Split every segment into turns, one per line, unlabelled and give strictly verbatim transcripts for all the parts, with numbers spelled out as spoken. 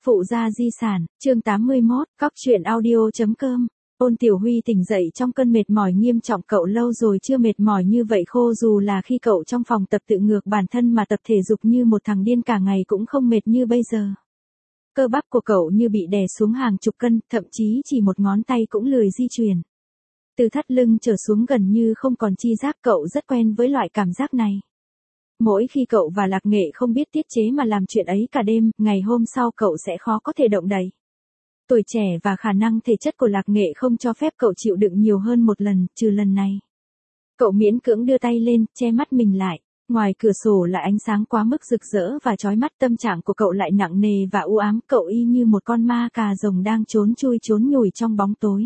Phụ gia di sản, chương tám mươi mốt, cóc truyện audio.com. Ôn Tiểu Huy tỉnh dậy trong cơn mệt mỏi nghiêm trọng. Cậu lâu rồi chưa mệt mỏi như vậy, khô dù là khi cậu trong phòng tập tự ngược bản thân mà tập thể dục như một thằng điên cả ngày cũng không mệt như bây giờ. Cơ bắp của cậu như bị đè xuống hàng chục cân, thậm chí chỉ một ngón tay cũng lười di chuyển. Từ thắt lưng trở xuống gần như không còn chi giác, cậu rất quen với loại cảm giác này. Mỗi khi cậu và Lạc Nghệ không biết tiết chế mà làm chuyện ấy cả đêm, ngày hôm sau cậu sẽ khó có thể động đậy. Tuổi trẻ và khả năng thể chất của Lạc Nghệ không cho phép cậu chịu đựng nhiều hơn một lần, trừ lần này. Cậu miễn cưỡng đưa tay lên, che mắt mình lại. Ngoài cửa sổ là ánh sáng quá mức rực rỡ và chói mắt, tâm trạng của cậu lại nặng nề và u ám, cậu y như một con ma cà rồng đang trốn chui trốn nhủi trong bóng tối.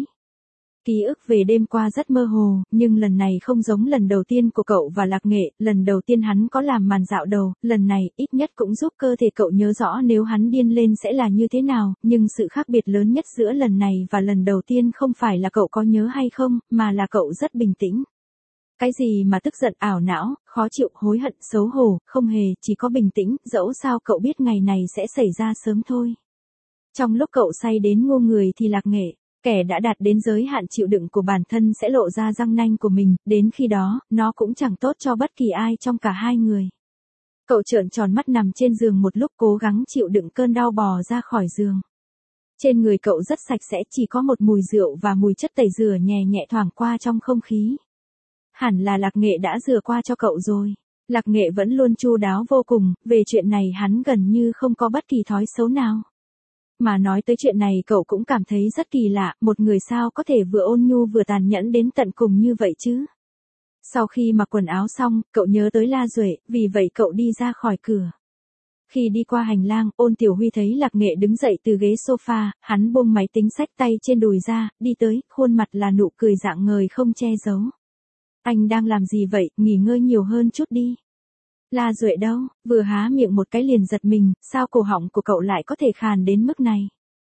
Ký ức về đêm qua rất mơ hồ, nhưng lần này không giống lần đầu tiên của cậu và Lạc Nghệ, lần đầu tiên hắn có làm màn dạo đầu, lần này ít nhất cũng giúp cơ thể cậu nhớ rõ nếu hắn điên lên sẽ là như thế nào, nhưng sự khác biệt lớn nhất giữa lần này và lần đầu tiên không phải là cậu có nhớ hay không, mà là cậu rất bình tĩnh. Cái gì mà tức giận, ảo não, khó chịu, hối hận, xấu hổ, không hề, chỉ có bình tĩnh, dẫu sao cậu biết ngày này sẽ xảy ra sớm thôi. Trong lúc cậu say đến ngu người thì Lạc Nghệ, kẻ đã đạt đến giới hạn chịu đựng của bản thân sẽ lộ ra răng nanh của mình, đến khi đó, nó cũng chẳng tốt cho bất kỳ ai trong cả hai người. Cậu trợn tròn mắt nằm trên giường một lúc, cố gắng chịu đựng cơn đau bò ra khỏi giường. Trên người cậu rất sạch sẽ, chỉ có một mùi rượu và mùi chất tẩy rửa nhẹ nhẹ thoảng qua trong không khí. Hẳn là Lạc Nghệ đã rửa qua cho cậu rồi. Lạc Nghệ vẫn luôn chu đáo vô cùng, về chuyện này hắn gần như không có bất kỳ thói xấu nào. Mà nói tới chuyện này cậu cũng cảm thấy rất kỳ lạ, một người sao có thể vừa ôn nhu vừa tàn nhẫn đến tận cùng như vậy chứ. Sau khi mặc quần áo xong, cậu nhớ tới La Duệ, vì vậy cậu đi ra khỏi cửa. Khi đi qua hành lang, Ôn Tiểu Huy thấy Lạc Nghệ đứng dậy từ ghế sofa, hắn buông máy tính xách tay trên đùi ra, đi tới, khuôn mặt là nụ cười rạng ngời không che giấu. Anh đang làm gì vậy, nghỉ ngơi nhiều hơn chút đi. La Duệ đâu, vừa há miệng một cái liền giật mình, sao cổ họng của cậu lại có thể khàn đến mức này.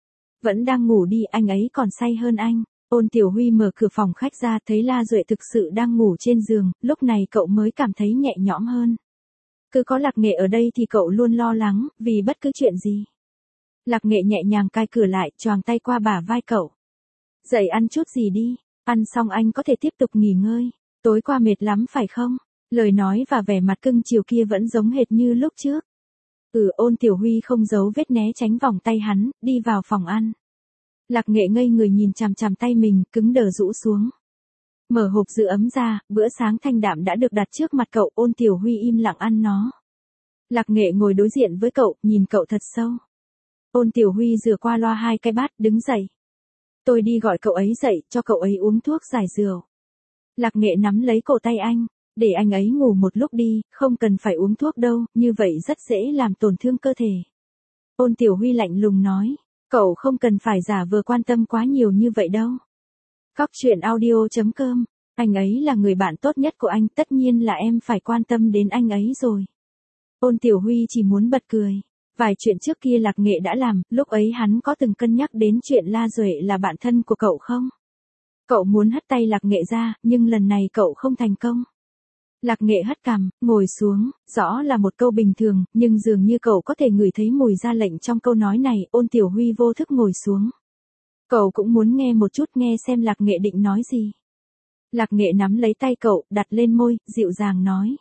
Vẫn đang ngủ đi, anh ấy còn say hơn anh. Ôn Tiểu Huy mở cửa phòng khách ra, thấy La Duệ thực sự đang ngủ trên giường, lúc này cậu mới cảm thấy nhẹ nhõm hơn. Cứ có Lạc Nghệ ở đây thì cậu luôn lo lắng, vì bất cứ chuyện gì. Lạc Nghệ nhẹ nhàng cai cửa lại, choàng tay qua bả vai cậu. Dậy ăn chút gì đi, ăn xong anh có thể tiếp tục nghỉ ngơi. Tối qua mệt lắm phải không? Lời nói và vẻ mặt cưng chiều kia vẫn giống hệt như lúc trước. Ừ, Ôn Tiểu Huy không giấu vết né tránh vòng tay hắn, đi vào phòng ăn. Lạc Nghệ ngây người nhìn chằm chằm tay mình, cứng đờ rũ xuống. Mở hộp giữ ấm ra, bữa sáng thanh đạm đã được đặt trước mặt cậu, Ôn Tiểu Huy im lặng ăn nó. Lạc Nghệ ngồi đối diện với cậu, nhìn cậu thật sâu. Ôn Tiểu Huy rửa qua loa hai cái bát, đứng dậy. Tôi đi gọi cậu ấy dậy, cho cậu ấy uống thuốc giải rượu. Lạc Nghệ nắm lấy cổ tay anh. Để anh ấy ngủ một lúc đi, không cần phải uống thuốc đâu, như vậy rất dễ làm tổn thương cơ thể. Ôn Tiểu Huy lạnh lùng nói, cậu không cần phải giả vờ quan tâm quá nhiều như vậy đâu. Cóc truyện audio.com, anh ấy là người bạn tốt nhất của anh, tất nhiên là em phải quan tâm đến anh ấy rồi. Ôn Tiểu Huy chỉ muốn bật cười. Vài chuyện trước kia Lạc Nghệ đã làm, lúc ấy hắn có từng cân nhắc đến chuyện La Duệ là bạn thân của cậu không? Cậu muốn hất tay Lạc Nghệ ra, nhưng lần này cậu không thành công. Lạc Nghệ hất cằm, ngồi xuống, rõ là một câu bình thường, nhưng dường như cậu có thể ngửi thấy mùi ra lệnh trong câu nói này. Ôn Tiểu Huy vô thức ngồi xuống. Cậu cũng muốn nghe một chút, nghe xem Lạc Nghệ định nói gì. Lạc Nghệ nắm lấy tay cậu, đặt lên môi, dịu dàng nói.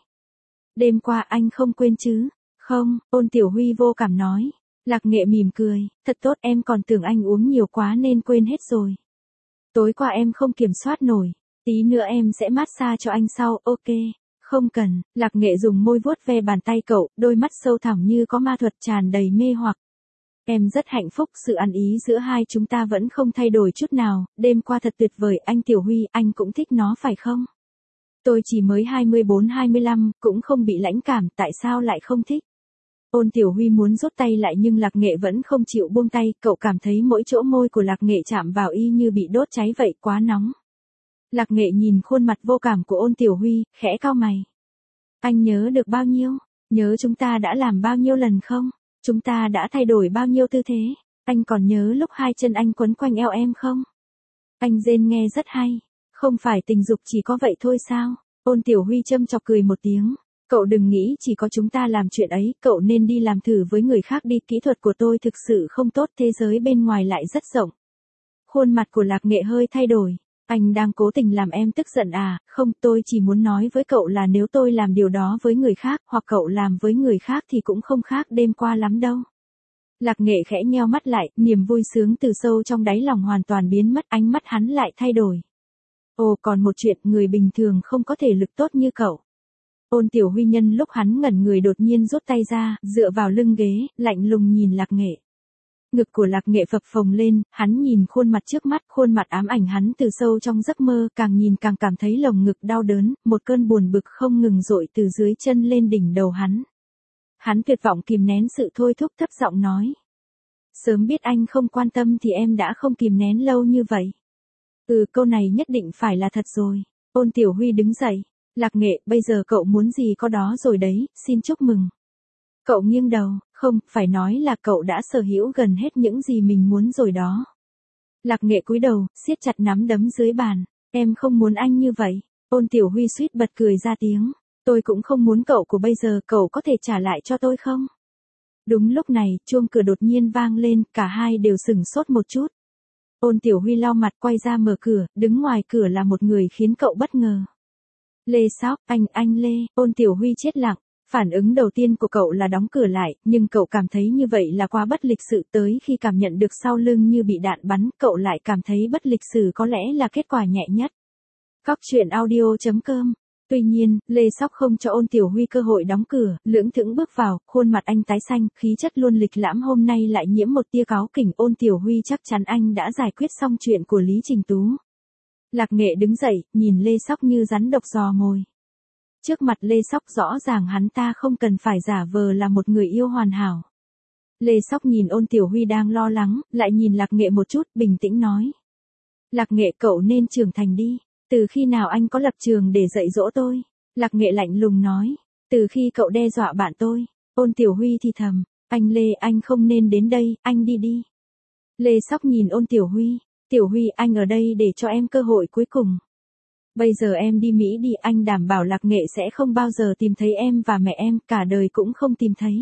Đêm qua anh không quên chứ? Không, Ôn Tiểu Huy vô cảm nói. Lạc Nghệ mỉm cười, thật tốt, em còn tưởng anh uống nhiều quá nên quên hết rồi. Tối qua em không kiểm soát nổi, tí nữa em sẽ massage cho anh sau, ok. Không cần, Lạc Nghệ dùng môi vuốt ve bàn tay cậu, đôi mắt sâu thẳm như có ma thuật tràn đầy mê hoặc. Em rất hạnh phúc, sự ăn ý giữa hai chúng ta vẫn không thay đổi chút nào, đêm qua thật tuyệt vời, anh Tiểu Huy, anh cũng thích nó phải không? Tôi chỉ mới hai mươi bốn hai mươi lăm, cũng không bị lãnh cảm, tại sao lại không thích? Ôn Tiểu Huy muốn rút tay lại nhưng Lạc Nghệ vẫn không chịu buông tay, cậu cảm thấy mỗi chỗ môi của Lạc Nghệ chạm vào y như bị đốt cháy vậy, quá nóng. Lạc Nghệ nhìn khuôn mặt vô cảm của Ôn Tiểu Huy, khẽ cau mày. Anh nhớ được bao nhiêu? Nhớ chúng ta đã làm bao nhiêu lần không? Chúng ta đã thay đổi bao nhiêu tư thế? Anh còn nhớ lúc hai chân anh quấn quanh eo em không? Anh rên nghe rất hay. Không phải tình dục chỉ có vậy thôi sao? Ôn Tiểu Huy châm chọc cười một tiếng. Cậu đừng nghĩ chỉ có chúng ta làm chuyện ấy, cậu nên đi làm thử với người khác đi, kỹ thuật của tôi thực sự không tốt, thế giới bên ngoài lại rất rộng. Khuôn mặt của Lạc Nghệ hơi thay đổi. Anh đang cố tình làm em tức giận à? Không, tôi chỉ muốn nói với cậu là nếu tôi làm điều đó với người khác, hoặc cậu làm với người khác thì cũng không khác đêm qua lắm đâu. Lạc Nghệ khẽ nheo mắt lại, niềm vui sướng từ sâu trong đáy lòng hoàn toàn biến mất, ánh mắt hắn lại thay đổi. Ồ, còn một chuyện, người bình thường không có thể lực tốt như cậu. Ôn Tiểu Huy nhân lúc hắn ngẩn người đột nhiên rút tay ra, dựa vào lưng ghế, lạnh lùng nhìn Lạc Nghệ. Ngực của Lạc Nghệ phập phồng lên, hắn nhìn khuôn mặt trước mắt, khuôn mặt ám ảnh hắn từ sâu trong giấc mơ, càng nhìn càng cảm thấy lồng ngực đau đớn, một cơn buồn bực không ngừng dội từ dưới chân lên đỉnh đầu hắn. Hắn tuyệt vọng kìm nén sự thôi thúc, thấp giọng nói. Sớm biết anh không quan tâm thì em đã không kìm nén lâu như vậy. Ừ, câu này nhất định phải là thật rồi. Ôn Tiểu Huy đứng dậy. Lạc Nghệ, bây giờ cậu muốn gì có đó rồi đấy, xin chúc mừng. Cậu nghiêng đầu, không, phải nói là cậu đã sở hữu gần hết những gì mình muốn rồi đó. Lạc Nghệ cúi đầu, siết chặt nắm đấm dưới bàn. Em không muốn anh như vậy. Ôn Tiểu Huy suýt bật cười ra tiếng. Tôi cũng không muốn cậu của bây giờ, cậu có thể trả lại cho tôi không? Đúng lúc này, chuông cửa đột nhiên vang lên, cả hai đều sửng sốt một chút. Ôn Tiểu Huy lau mặt quay ra mở cửa, đứng ngoài cửa là một người khiến cậu bất ngờ. Lê Sóc, anh, anh Lê, Ôn Tiểu Huy chết lặng. Phản ứng đầu tiên của cậu là đóng cửa lại, nhưng cậu cảm thấy như vậy là quá bất lịch sự, tới khi cảm nhận được sau lưng như bị đạn bắn, cậu lại cảm thấy bất lịch sự có lẽ là kết quả nhẹ nhất. Cóc truyện audio chấm com. Tuy nhiên, Lê Sóc không cho Ôn Tiểu Huy cơ hội đóng cửa, lưỡng thững bước vào, khuôn mặt anh tái xanh, khí chất luôn lịch lãm hôm nay lại nhiễm một tia cáu kỉnh. Ôn Tiểu Huy chắc chắn anh đã giải quyết xong chuyện của Lý Trình Tú. Lạc Nghệ đứng dậy, nhìn Lê Sóc như rắn độc giò mồi. Trước mặt Lê Sóc rõ ràng hắn ta không cần phải giả vờ là một người yêu hoàn hảo. Lê Sóc nhìn Ôn Tiểu Huy đang lo lắng, lại nhìn Lạc Nghệ một chút, bình tĩnh nói. Lạc Nghệ, cậu nên trưởng thành đi. Từ khi nào anh có lập trường để dạy dỗ tôi? Lạc Nghệ lạnh lùng nói. Từ khi cậu đe dọa bạn tôi. Ôn Tiểu Huy thì thầm. Anh Lê, anh không nên đến đây, anh đi đi. Lê Sóc nhìn Ôn Tiểu Huy. Tiểu Huy, anh ở đây để cho em cơ hội cuối cùng. Bây giờ em đi Mỹ đi, anh đảm bảo Lạc Nghệ sẽ không bao giờ tìm thấy em và mẹ em, cả đời cũng không tìm thấy.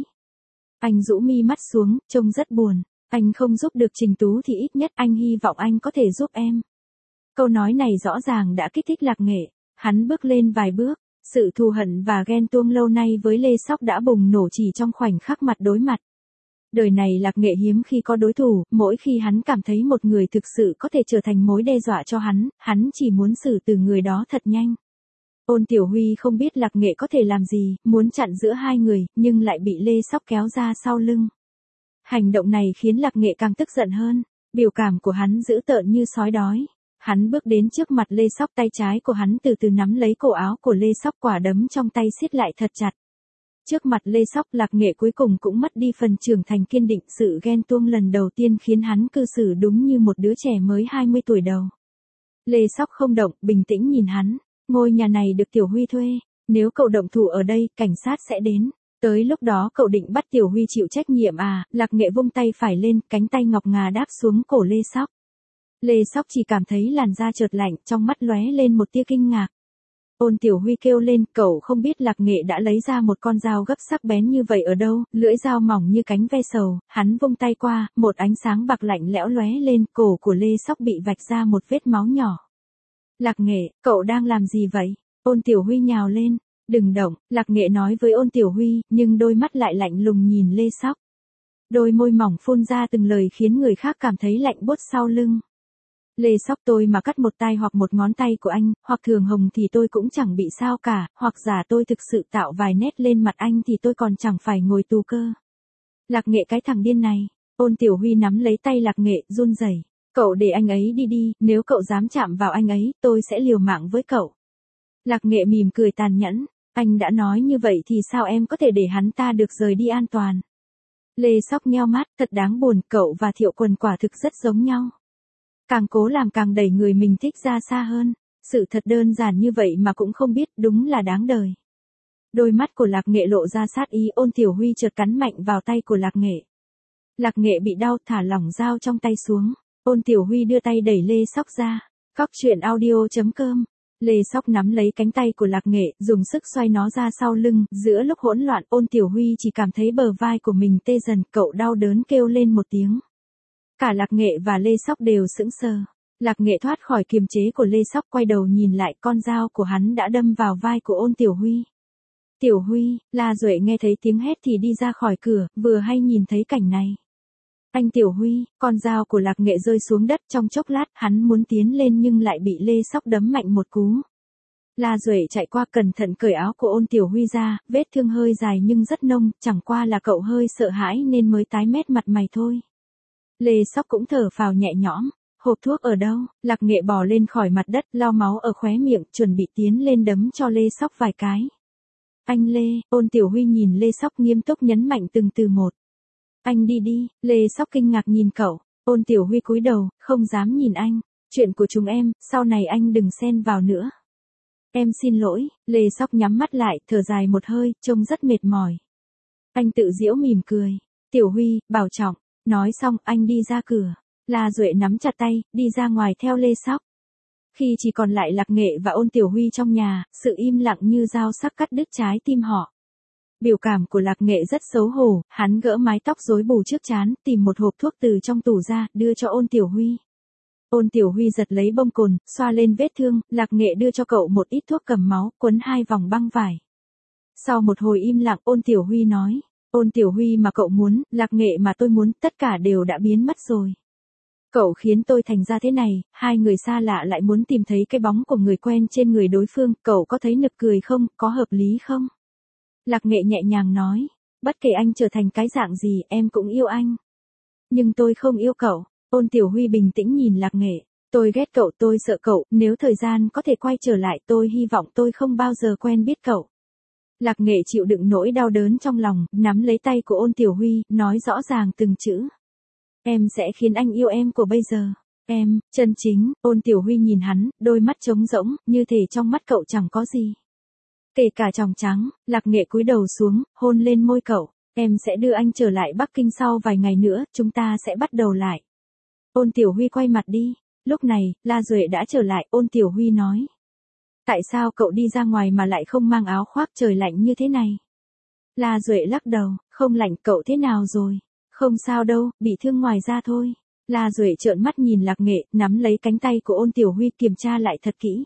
Anh rũ mi mắt xuống, trông rất buồn. Anh không giúp được Trình Tú thì ít nhất anh hy vọng anh có thể giúp em. Câu nói này rõ ràng đã kích thích Lạc Nghệ. Hắn bước lên vài bước. Sự thù hận và ghen tuông lâu nay với Lê Sóc đã bùng nổ chỉ trong khoảnh khắc mặt đối mặt. Đời này Lạc Nghệ hiếm khi có đối thủ, mỗi khi hắn cảm thấy một người thực sự có thể trở thành mối đe dọa cho hắn, hắn chỉ muốn xử từ người đó thật nhanh. Ôn Tiểu Huy không biết Lạc Nghệ có thể làm gì, muốn chặn giữa hai người, nhưng lại bị Lê Sóc kéo ra sau lưng. Hành động này khiến Lạc Nghệ càng tức giận hơn, biểu cảm của hắn dữ tợn như sói đói. Hắn bước đến trước mặt Lê Sóc, tay trái của hắn từ từ nắm lấy cổ áo của Lê Sóc, quả đấm trong tay siết lại thật chặt. Trước mặt Lê Sóc, Lạc Nghệ cuối cùng cũng mất đi phần trưởng thành kiên định, sự ghen tuông lần đầu tiên khiến hắn cư xử đúng như một đứa trẻ mới hai mươi tuổi đầu. Lê Sóc không động, bình tĩnh nhìn hắn, ngôi nhà này được Tiểu Huy thuê, nếu cậu động thủ ở đây, cảnh sát sẽ đến. Tới lúc đó cậu định bắt Tiểu Huy chịu trách nhiệm à? Lạc Nghệ vung tay phải lên, cánh tay ngọc ngà đáp xuống cổ Lê Sóc. Lê Sóc chỉ cảm thấy làn da chợt lạnh, trong mắt lóe lên một tia kinh ngạc. Ôn Tiểu Huy kêu lên, cậu không biết Lạc Nghệ đã lấy ra một con dao gấp sắc bén như vậy ở đâu, lưỡi dao mỏng như cánh ve sầu, hắn vung tay qua, một ánh sáng bạc lạnh lẽo lóe lên, cổ của Lê Sóc bị vạch ra một vết máu nhỏ. Lạc Nghệ, cậu đang làm gì vậy? Ôn Tiểu Huy nhào lên, đừng động, Lạc Nghệ nói với Ôn Tiểu Huy, nhưng đôi mắt lại lạnh lùng nhìn Lê Sóc. Đôi môi mỏng phun ra từng lời khiến người khác cảm thấy lạnh buốt sau lưng. Lê Sóc, tôi mà cắt một tay hoặc một ngón tay của anh, hoặc thường hồng thì tôi cũng chẳng bị sao cả, hoặc giả tôi thực sự tạo vài nét lên mặt anh thì tôi còn chẳng phải ngồi tù cơ. Lạc Nghệ, cái thằng điên này. Ôn Tiểu Huy nắm lấy tay Lạc Nghệ, run rẩy. Cậu để anh ấy đi đi, nếu cậu dám chạm vào anh ấy, tôi sẽ liều mạng với cậu. Lạc Nghệ mỉm cười tàn nhẫn. Anh đã nói như vậy thì sao em có thể để hắn ta được rời đi an toàn? Lê Sóc nheo mắt, thật đáng buồn, cậu và Thiệu Quần quả thực rất giống nhau. Càng cố làm càng đẩy người mình thích ra xa hơn. Sự thật đơn giản như vậy mà cũng không biết, đúng là đáng đời. Đôi mắt của Lạc Nghệ lộ ra sát ý. Ôn Tiểu Huy chợt cắn mạnh vào tay của Lạc Nghệ. Lạc Nghệ bị đau, thả lỏng dao trong tay xuống. Ôn Tiểu Huy đưa tay đẩy Lê Sóc ra. Cóc truyện audio chấm com Lê Sóc nắm lấy cánh tay của Lạc Nghệ, dùng sức xoay nó ra sau lưng, giữa lúc hỗn loạn Ôn Tiểu Huy chỉ cảm thấy bờ vai của mình tê dần, cậu đau đớn kêu lên một tiếng. Cả Lạc Nghệ và Lê Sóc đều sững sờ. Lạc Nghệ thoát khỏi kiềm chế của Lê Sóc, quay đầu nhìn lại, con dao của hắn đã đâm vào vai của Ôn Tiểu Huy. Tiểu Huy, La Duệ nghe thấy tiếng hét thì đi ra khỏi cửa, vừa hay nhìn thấy cảnh này. Anh Tiểu Huy, con dao của Lạc Nghệ rơi xuống đất, trong chốc lát hắn muốn tiến lên nhưng lại bị Lê Sóc đấm mạnh một cú. La Duệ chạy qua cẩn thận cởi áo của Ôn Tiểu Huy ra, vết thương hơi dài nhưng rất nông, chẳng qua là cậu hơi sợ hãi nên mới tái mét mặt mày thôi. Lê Sóc cũng thở phào nhẹ nhõm. Hộp thuốc ở đâu? Lạc Nghệ bò lên khỏi mặt đất, lau máu ở khóe miệng, chuẩn bị tiến lên đấm cho Lê Sóc vài cái. Anh Lê, Ôn Tiểu Huy nhìn Lê Sóc nghiêm túc nhấn mạnh từng từ một. Anh đi đi. Lê Sóc kinh ngạc nhìn cậu. Ôn Tiểu Huy cúi đầu, không dám nhìn anh. Chuyện của chúng em, sau này anh đừng xen vào nữa. Em xin lỗi. Lê Sóc nhắm mắt lại, thở dài một hơi, trông rất mệt mỏi. Anh tự giễu mỉm cười. Tiểu Huy, bảo trọng. Nói xong, anh đi ra cửa. La Duệ nắm chặt tay, đi ra ngoài theo Lê Sóc. Khi chỉ còn lại Lạc Nghệ và Ôn Tiểu Huy trong nhà, sự im lặng như dao sắc cắt đứt trái tim họ. Biểu cảm của Lạc Nghệ rất xấu hổ, hắn gỡ mái tóc rối bù trước trán, tìm một hộp thuốc từ trong tủ ra, đưa cho Ôn Tiểu Huy. Ôn Tiểu Huy giật lấy bông cồn, xoa lên vết thương, Lạc Nghệ đưa cho cậu một ít thuốc cầm máu, quấn hai vòng băng vải. Sau một hồi im lặng, Ôn Tiểu Huy nói, Ôn Tiểu Huy mà cậu muốn, Lạc Nghệ mà tôi muốn, tất cả đều đã biến mất rồi. Cậu khiến tôi thành ra thế này, hai người xa lạ lại muốn tìm thấy cái bóng của người quen trên người đối phương, cậu có thấy nực cười không, có hợp lý không? Lạc Nghệ nhẹ nhàng nói, bất kể anh trở thành cái dạng gì, em cũng yêu anh. Nhưng tôi không yêu cậu. Ôn Tiểu Huy bình tĩnh nhìn Lạc Nghệ, tôi ghét cậu, tôi sợ cậu, nếu thời gian có thể quay trở lại tôi hy vọng tôi không bao giờ quen biết cậu. Lạc Nghệ chịu đựng nỗi đau đớn trong lòng, nắm lấy tay của Ôn Tiểu Huy, nói rõ ràng từng chữ. Em sẽ khiến anh yêu em của bây giờ. Em, chân chính. Ôn Tiểu Huy nhìn hắn, đôi mắt trống rỗng, như thể trong mắt cậu chẳng có gì. Kể cả tròng trắng. Lạc Nghệ cúi đầu xuống, hôn lên môi cậu. Em sẽ đưa anh trở lại Bắc Kinh sau vài ngày nữa, chúng ta sẽ bắt đầu lại. Ôn Tiểu Huy quay mặt đi. Lúc này, La Duệ đã trở lại, Ôn Tiểu Huy nói. Tại sao cậu đi ra ngoài mà lại không mang áo khoác, trời lạnh như thế này? La Duệ lắc đầu, không lạnh, cậu thế nào rồi? Không sao đâu, bị thương ngoài da thôi. La Duệ trợn mắt nhìn Lạc Nghệ, nắm lấy cánh tay của Ôn Tiểu Huy kiểm tra lại thật kỹ.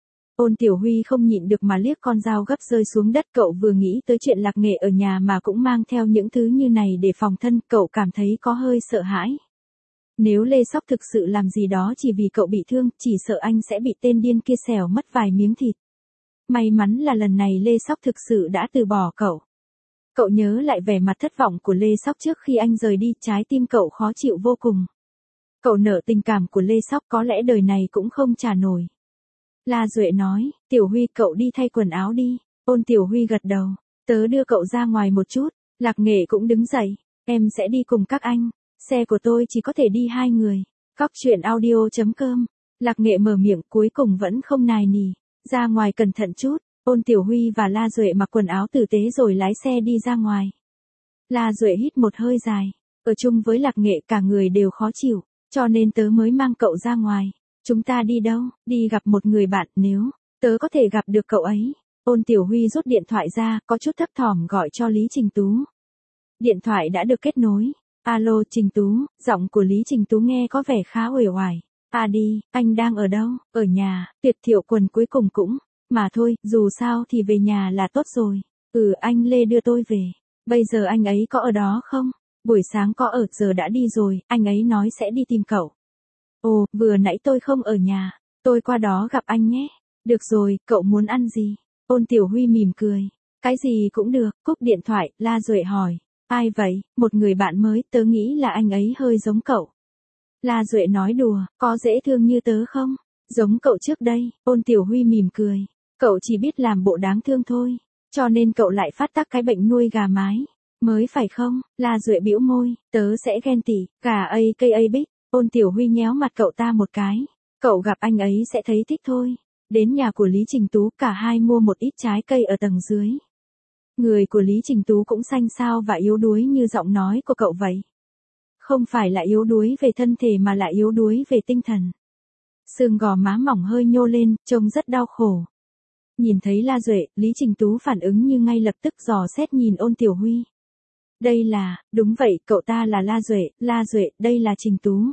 Ôn Tiểu Huy không nhịn được mà liếc con dao gấp rơi xuống đất, cậu vừa nghĩ tới chuyện Lạc Nghệ ở nhà mà cũng mang theo những thứ như này để phòng thân, cậu cảm thấy có hơi sợ hãi. Nếu Lê Sóc thực sự làm gì đó chỉ vì cậu bị thương, chỉ sợ anh sẽ bị tên điên kia xẻo mất vài miếng thịt. May mắn là lần này Lê Sóc thực sự đã từ bỏ cậu. Cậu nhớ lại vẻ mặt thất vọng của Lê Sóc trước khi anh rời đi, trái tim cậu khó chịu vô cùng. Cậu nợ tình cảm của Lê Sóc, có lẽ đời này cũng không trả nổi. La Duệ nói, Tiểu Huy, cậu đi thay quần áo đi. Ôn Tiểu Huy gật đầu, tớ đưa cậu ra ngoài một chút. Lạc Nghệ cũng đứng dậy, em sẽ đi cùng các anh. Xe của tôi chỉ có thể đi hai người. Cóc truyện audio chấm com. Lạc Nghệ mở miệng, cuối cùng vẫn không nài nỉ. Ra ngoài cẩn thận chút. Ôn Tiểu Huy và La Duệ mặc quần áo tử tế rồi lái xe đi ra ngoài. La Duệ hít một hơi dài. Ở chung với Lạc Nghệ cả người đều khó chịu, cho nên tớ mới mang cậu ra ngoài. Chúng ta đi đâu? Đi gặp một người bạn, nếu tớ có thể gặp được cậu ấy. Ôn Tiểu Huy rút điện thoại ra, có chút thấp thỏm gọi cho Lý Trình Tú. Điện thoại đã được kết nối. Alo Trình Tú, giọng của Lý Trình Tú nghe có vẻ khá uể oải. À đi, anh đang ở đâu? Ở nhà. Tuyệt Thiệu Quần cuối cùng cũng mà thôi, dù sao thì về nhà là tốt rồi. Ừ, anh Lê đưa tôi về. Bây giờ anh ấy có ở đó không? Buổi sáng có ở, giờ đã đi rồi, anh ấy nói sẽ đi tìm cậu. Ồ, vừa nãy tôi không ở nhà. Tôi qua đó gặp anh nhé. Được rồi, cậu muốn ăn gì? Ôn Tiểu Huy mỉm cười. Cái gì cũng được. Cúp điện thoại, La Duệ hỏi. Ai vậy? Một người bạn mới, tớ nghĩ là anh ấy hơi giống cậu. La Duệ nói đùa, có dễ thương như tớ không? Giống cậu trước đây. Ôn Tiểu Huy mỉm cười. Cậu chỉ biết làm bộ đáng thương thôi, cho nên cậu lại phát tác cái bệnh nuôi gà mái. Mới phải không? La Duệ bĩu môi, tớ sẽ ghen tị, gà a ca a bích. Ôn Tiểu Huy nhéo mặt cậu ta một cái. Cậu gặp anh ấy sẽ thấy thích thôi. Đến nhà của Lý Trình Tú, cả hai mua một ít trái cây ở tầng dưới. Người của Lý Trình Tú cũng xanh xao và yếu đuối như giọng nói của cậu vậy. Không phải là yếu đuối về thân thể mà là yếu đuối về tinh thần. xương gò má mỏng hơi nhô lên, trông rất đau khổ. Nhìn thấy La Duệ, Lý Trình Tú phản ứng như ngay lập tức dò xét nhìn Ôn Tiểu Huy. Đây là, đúng vậy, cậu ta là La Duệ, La Duệ, đây là Trình Tú.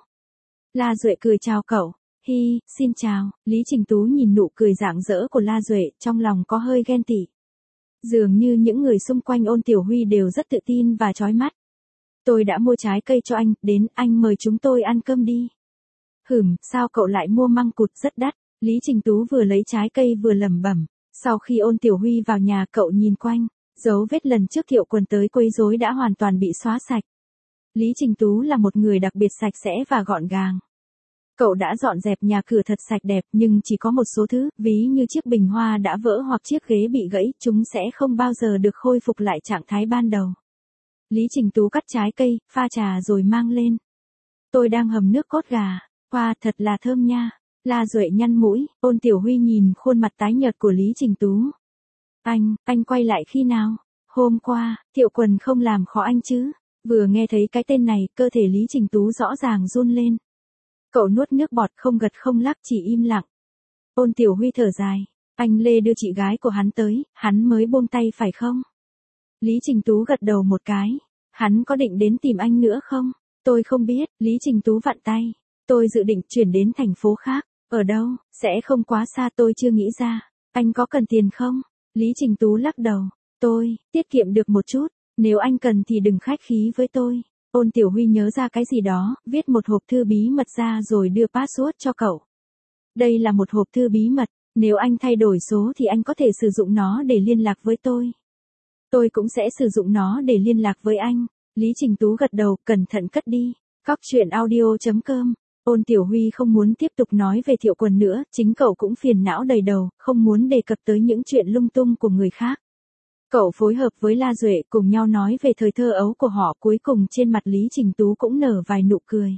La Duệ cười chào cậu. Hi, xin chào. Lý Trình Tú nhìn nụ cười rạng rỡ của La Duệ, trong lòng có hơi ghen tị. Dường như những người xung quanh Ôn Tiểu Huy đều rất tự tin và chói mắt. Tôi đã mua trái cây cho anh, đến, anh mời chúng tôi ăn cơm đi. Hửm, sao cậu lại mua măng cụt rất đắt? Lý Trình Tú vừa lấy trái cây vừa lẩm bẩm. Sau khi Ôn Tiểu Huy vào nhà, cậu nhìn quanh, dấu vết lần trước Thiệu Quần tới quấy rối đã hoàn toàn bị xóa sạch. Lý Trình Tú là một người đặc biệt sạch sẽ và gọn gàng. Cậu đã dọn dẹp nhà cửa thật sạch đẹp, nhưng chỉ có một số thứ, ví như chiếc bình hoa đã vỡ hoặc chiếc ghế bị gãy, chúng sẽ không bao giờ được khôi phục lại trạng thái ban đầu. Lý Trình Tú cắt trái cây, pha trà rồi mang lên. Tôi đang hầm nước cốt gà, qua thật là thơm nha. La Duệ nhăn mũi, Ôn Tiểu Huy nhìn khuôn mặt tái nhợt của Lý Trình Tú. Anh, anh quay lại khi nào? Hôm qua, Thiệu Quần không làm khó anh chứ? Vừa nghe thấy cái tên này, cơ thể Lý Trình Tú rõ ràng run lên. Cậu nuốt nước bọt không gật không lắc chỉ im lặng. Ôn Tiểu Huy thở dài, anh Lê đưa chị gái của hắn tới, hắn mới buông tay phải không? Lý Trình Tú gật đầu một cái. Hắn có định đến tìm anh nữa không? Tôi không biết, Lý Trình Tú vặn tay. Tôi dự định chuyển đến thành phố khác. Ở đâu? Sẽ không quá xa, tôi chưa nghĩ ra. Anh có cần tiền không? Lý Trình Tú lắc đầu. Tôi, tiết kiệm được một chút. Nếu anh cần thì đừng khách khí với tôi. Ôn Tiểu Huy nhớ ra cái gì đó, viết một hộp thư bí mật ra rồi đưa password cho cậu. Đây là một hộp thư bí mật. Nếu anh thay đổi số thì anh có thể sử dụng nó để liên lạc với tôi. Tôi cũng sẽ sử dụng nó để liên lạc với anh. Lý Trình Tú gật đầu, cẩn thận cất đi. Cóc truyện audio chấm com. Ôn Tiểu Huy không muốn tiếp tục nói về Thiệu Quần nữa, chính cậu cũng phiền não đầy đầu, không muốn đề cập tới những chuyện lung tung của người khác. Cậu phối hợp với La Duệ cùng nhau nói về thời thơ ấu của họ, cuối cùng trên mặt Lý Trình Tú cũng nở vài nụ cười.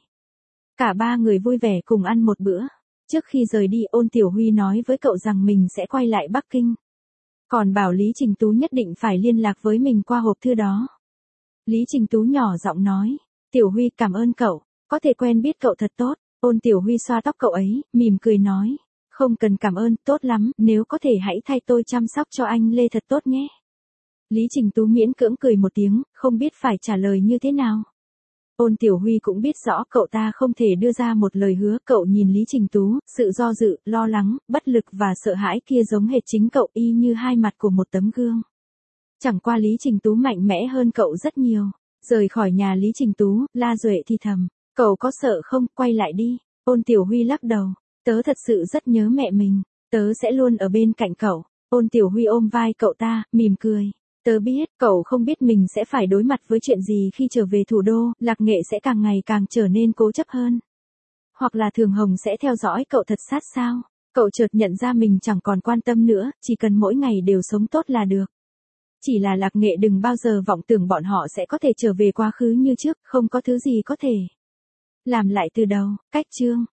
Cả ba người vui vẻ cùng ăn một bữa. Trước khi rời đi, Ôn Tiểu Huy nói với cậu rằng mình sẽ quay lại Bắc Kinh. Còn bảo Lý Trình Tú nhất định phải liên lạc với mình qua hộp thư đó. Lý Trình Tú nhỏ giọng nói, Tiểu Huy cảm ơn cậu, có thể quen biết cậu thật tốt. Ôn Tiểu Huy xoa tóc cậu ấy, mỉm cười nói, không cần cảm ơn, tốt lắm, nếu có thể hãy thay tôi chăm sóc cho anh Lê thật tốt nhé. Lý Trình Tú miễn cưỡng cười một tiếng, không biết phải trả lời như thế nào. Ôn Tiểu Huy cũng biết rõ cậu ta không thể đưa ra một lời hứa, cậu nhìn Lý Trình Tú, sự do dự, lo lắng, bất lực và sợ hãi kia giống hệt chính cậu, y như hai mặt của một tấm gương. Chẳng qua Lý Trình Tú mạnh mẽ hơn cậu rất nhiều. Rời khỏi nhà Lý Trình Tú, La Duệ thì thầm, cậu có sợ không, quay lại đi. Ôn Tiểu Huy lắc đầu, tớ thật sự rất nhớ mẹ mình, tớ sẽ luôn ở bên cạnh cậu. Ôn Tiểu Huy ôm vai cậu ta, mỉm cười. Tớ biết, cậu không biết mình sẽ phải đối mặt với chuyện gì khi trở về thủ đô, Lạc Nghệ sẽ càng ngày càng trở nên cố chấp hơn. Hoặc là Thường Hồng sẽ theo dõi cậu thật sát sao. Cậu chợt nhận ra mình chẳng còn quan tâm nữa, chỉ cần mỗi ngày đều sống tốt là được. Chỉ là Lạc Nghệ đừng bao giờ vọng tưởng bọn họ sẽ có thể trở về quá khứ như trước, không có thứ gì có thể làm lại từ đầu. Cách chương